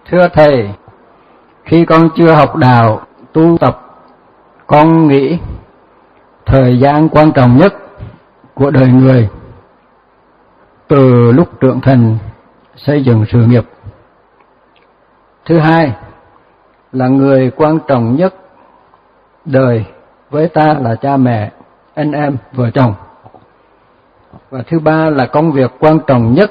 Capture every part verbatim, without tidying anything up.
Thưa Thầy, khi con chưa học đạo, tu tập, con nghĩ thời gian quan trọng nhất của đời người từ lúc trưởng thành xây dựng sự nghiệp. Thứ hai là người quan trọng nhất đời với ta là cha mẹ, anh em, vợ chồng. Và thứ ba là công việc quan trọng nhất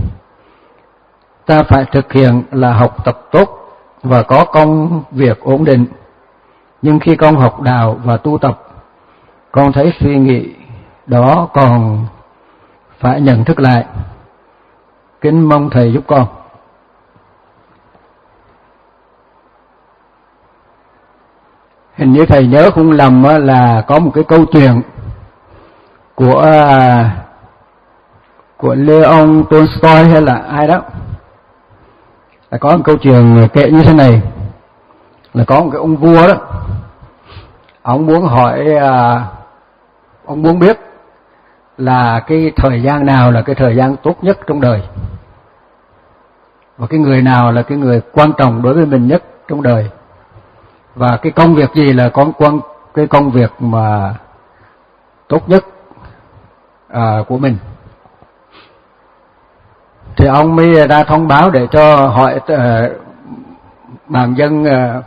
ta phải thực hiện là học tập tốt và có công việc ổn định. Nhưng khi con học đạo và tu tập, con thấy suy nghĩ đó còn phải nhận thức lại. Kính mong Thầy giúp con. Hình như Thầy nhớ không lầm là có một cái câu chuyện của của Leon Tolstoy hay là ai đó, là có một câu chuyện kể như thế này, là có một cái ông vua đó, ông muốn hỏi, ông muốn biết là cái thời gian nào là cái thời gian tốt nhất trong đời, và cái người nào là cái người quan trọng đối với mình nhất trong đời, và cái công việc gì là con quan cái công việc mà tốt nhất à, của mình. Thì ông mới ra thông báo để cho hỏi uh, bàn dân uh,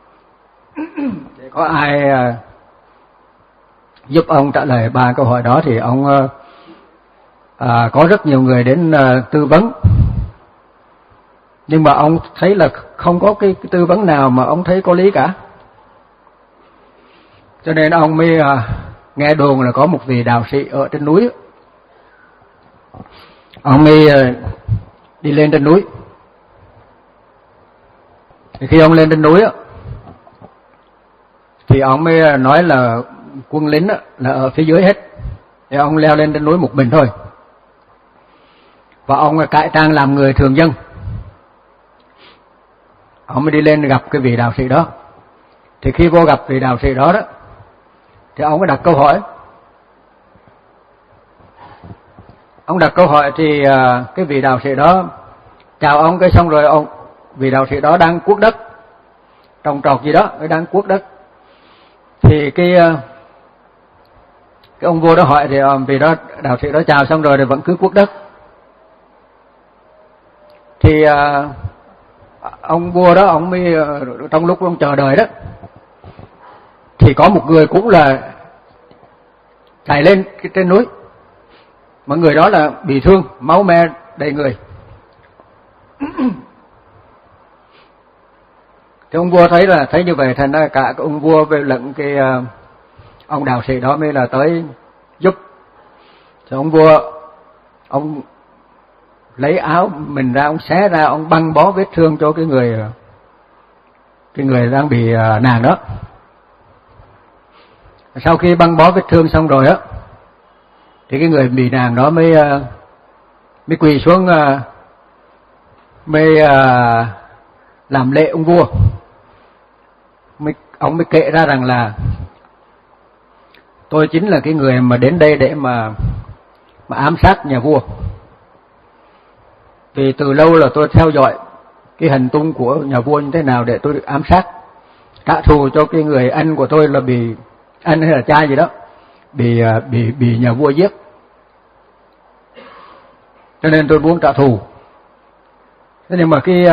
để có ai uh, giúp ông trả lời ba câu hỏi đó. Thì ông uh, uh, có rất nhiều người đến uh, tư vấn, nhưng mà ông thấy là không có cái, cái tư vấn nào mà ông thấy có lý cả. Cho nên ông mới uh, nghe đồn là có một vị đạo sĩ ở trên núi, ông mới uh, đi lên trên núi. Thì khi ông lên trên núi á, thì ông mới nói là quân lính á, là ở phía dưới hết, thì ông leo lên trên núi một mình thôi, và ông cải trang làm người thường dân. Ông mới đi lên gặp cái vị đạo sĩ đó. Thì khi vô gặp vị đạo sĩ đó đó, thì ông mới đặt câu hỏi. Ông đặt câu hỏi thì uh, cái vị đạo sĩ đó chào ông, cái xong rồi ông vị đạo sĩ đó đang cuốc đất, trồng trọt gì đó, đang cuốc đất. Thì cái uh, cái ông vua đó hỏi, thì uh, vị đó đạo sĩ đó chào xong rồi thì vẫn cứ cuốc đất. Thì uh, ông vua đó, ông mới uh, trong lúc ông chờ đợi đó, thì có một người cũng là chạy lên cái trên núi, mà người đó là bị thương, máu me đầy người. Thì ông vua thấy là thấy như vậy, thành ra cả ông vua với lẫn cái uh, ông đạo sĩ đó mới là tới giúp. Thì ông vua, ông lấy áo mình ra, ông xé ra, ông băng bó vết thương cho cái người cái người đang bị uh, nàng đó. Sau khi băng bó vết thương xong rồi á, thì cái người bị nàng đó mới uh, mới quỳ xuống, uh, mới uh, làm lễ ông vua. Mới, ông mới kể ra rằng là tôi chính là cái người mà đến đây để mà mà ám sát nhà vua. Vì từ lâu là tôi theo dõi cái hành tung của nhà vua như thế nào để tôi được ám sát, trả thù cho cái người anh của tôi là bị anh hay là cha gì đó bị bị bị nhà vua giết, cho nên tôi muốn trả thù. Thế nhưng mà khi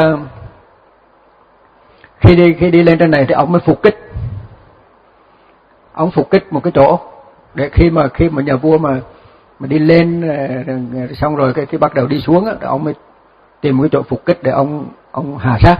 khi đi khi đi lên trên này thì ông mới phục kích, ông phục kích một cái chỗ để khi mà khi mà nhà vua mà mà đi lên xong rồi cái khi bắt đầu đi xuống á, ông mới tìm một cái chỗ phục kích để ông ông hạ sát.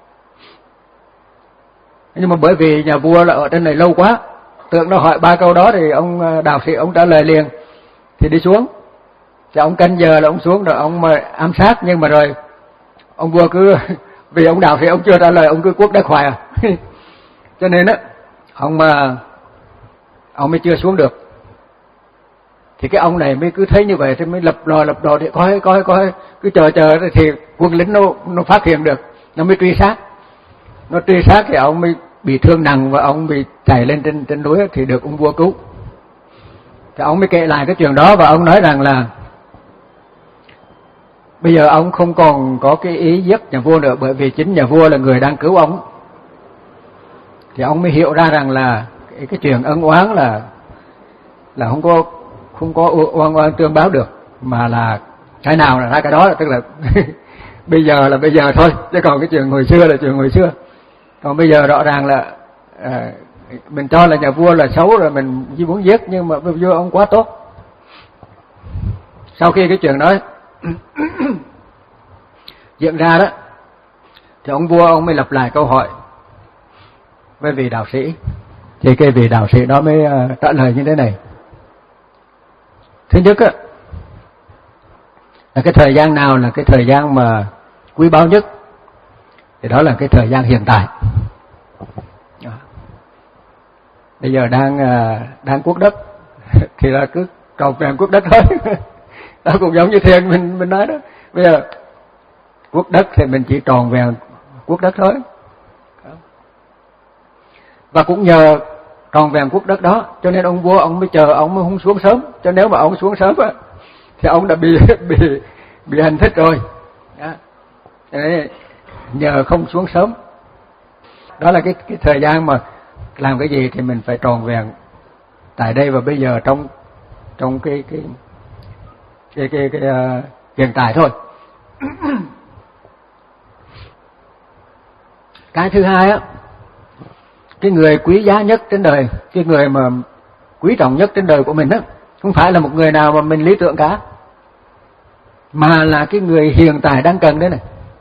Nhưng mà bởi vì nhà vua là ở trên này lâu quá, tưởng nó hỏi ba câu đó thì ông đạo sĩ ông trả lời liền, thì đi xuống. Thì ông canh giờ là ông xuống rồi ông mà ám sát, nhưng mà rồi ông vua cứ vì ông đạo sĩ ông chưa trả lời, ông cứ cuốc đất hoài à. Cho nên á, ông mà ông mới chưa xuống được. Thì cái ông này mới cứ thấy như vậy thì mới lập lò lập đò để coi coi coi, cứ chờ chờ thì quân lính nó nó phát hiện được, nó mới truy sát. Nó truy sát thì ông mới bị thương nặng và ông bị chạy lên trên trên núi thì được ông vua cứu. Thì ông mới kể lại cái chuyện đó, và ông nói rằng là bây giờ ông không còn có cái ý giết nhà vua nữa, bởi vì chính nhà vua là người đang cứu ông. Thì ông mới hiểu ra rằng là cái, cái chuyện ân oán là là không có không có oan oan tương báo được, mà là cái nào là ra cái đó, tức là bây giờ là bây giờ thôi, chứ còn cái chuyện hồi xưa là chuyện hồi xưa. Còn bây giờ rõ ràng là à, mình cho là nhà vua là xấu rồi mình chỉ muốn giết, nhưng mà vua ông quá tốt. Sau khi cái chuyện đó diễn ra đó, thì ông vua ông mới lặp lại câu hỏi với vị đạo sĩ. Thì cái vị đạo sĩ đó mới uh, trả lời như thế này. Thứ nhất á, là cái thời gian nào là cái thời gian mà quý báu nhất, thì đó là cái thời gian hiện tại. Bây giờ đang uh, đang cuốc đất thì là cứ tròn vẹn cuốc đất thôi. Đó cũng giống như thiền mình mình nói đó. Bây giờ cuốc đất thì mình chỉ tròn vẹn cuốc đất thôi. Và cũng nhờ tròn vẹn cuốc đất đó cho nên ông vua ông mới chờ, ông mới không xuống sớm. Cho nếu mà ông xuống sớm á thì ông đã bị bị bị hành thích rồi. Đó. Đấy, nhờ không xuống sớm. Đó là cái cái thời gian mà làm cái gì thì mình phải tròn vẹn tại đây và bây giờ, trong trong cái cái cái cái, cái, cái uh, hiện tại thôi. Cái thứ hai á, cái người quý giá nhất trên đời, cái người mà quý trọng nhất trên đời của mình á, không phải là một người nào mà mình lý tưởng cả, mà là cái người hiện tại đang cần đấy này.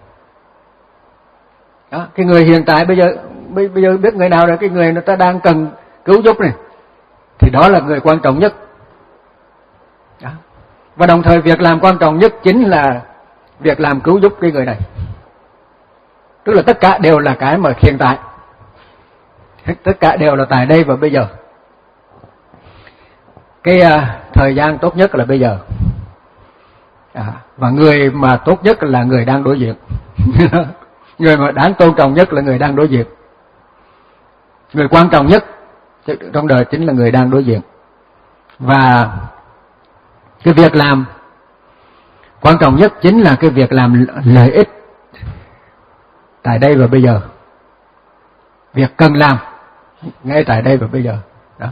Đó, cái người hiện tại bây giờ bây, bây giờ biết người nào là cái người người ta đang cần cứu giúp này, thì đó là người quan trọng nhất. Đó. Và đồng thời việc làm quan trọng nhất chính là việc làm cứu giúp cái người này. Tức là tất cả đều là cái mà hiện tại, tất cả đều là tại đây và bây giờ. Cái uh, thời gian tốt nhất là bây giờ. À, và người mà tốt nhất là người đang đối diện. Người mà đáng tôn trọng nhất là người đang đối diện. Người quan trọng nhất trong đời chính là người đang đối diện. Và cái việc làm quan trọng nhất chính là cái việc làm lợi ích tại đây và bây giờ. Việc cần làm ngay tại đây và bây giờ. Đó.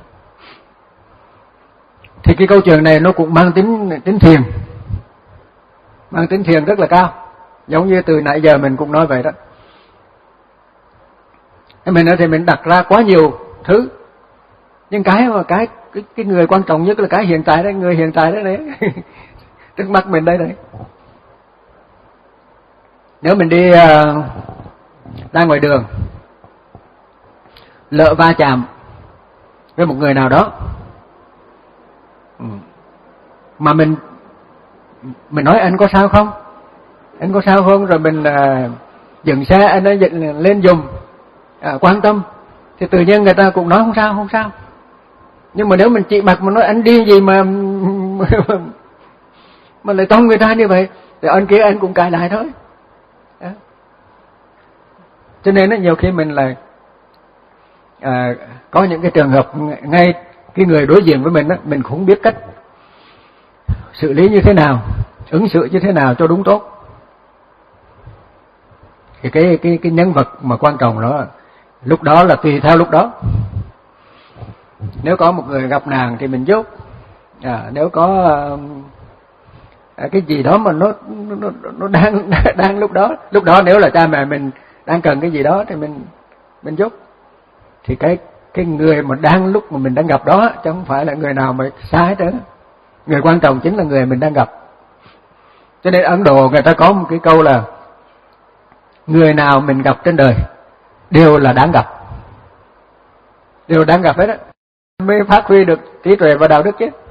Thì cái câu chuyện này nó cũng mang tính tính thiền, mang tính thiền rất là cao. Giống như từ nãy giờ mình cũng nói vậy đó. Mình thì mình đặt ra quá nhiều thứ, nhưng cái mà cái cái, cái người quan trọng nhất là cái hiện tại đấy, người hiện tại đấy đấy. Trước mắt mình đây này. Nếu mình đi uh, ra ngoài đường, lỡ va chạm với một người nào đó, mà mình mình nói anh có sao không, anh có sao không, rồi mình uh, dừng xe, anh ấy dựng lên dùng uh, quan tâm, thì tự nhiên người ta cũng nói không sao không sao. Nhưng mà nếu mình chỉ mặt mà nói anh đi gì mà mà lại tông người ta như vậy, thì anh kia anh cũng cãi lại thôi. Đó. Cho nên đó, nhiều khi mình là à, có những cái trường hợp ngay cái người đối diện với mình đó, mình cũng biết cách xử lý như thế nào, ứng xử như thế nào cho đúng tốt. Thì cái cái cái nhân vật mà quan trọng đó, lúc đó là tùy theo lúc đó. Nếu có một người gặp nạn thì mình giúp. À, nếu có à, cái gì đó mà nó nó nó đang đang lúc đó, lúc đó nếu là cha mẹ mình đang cần cái gì đó thì mình mình giúp. Thì cái cái người mà đang lúc mà mình đang gặp đó, chứ không phải là người nào mà xa hết trơn. Người quan trọng chính là người mình đang gặp. Cho nên Ấn Độ người ta có một cái câu là người nào mình gặp trên đời đều là đáng gặp, đều đáng gặp hết á, mới phát huy được trí tuệ và đạo đức chứ.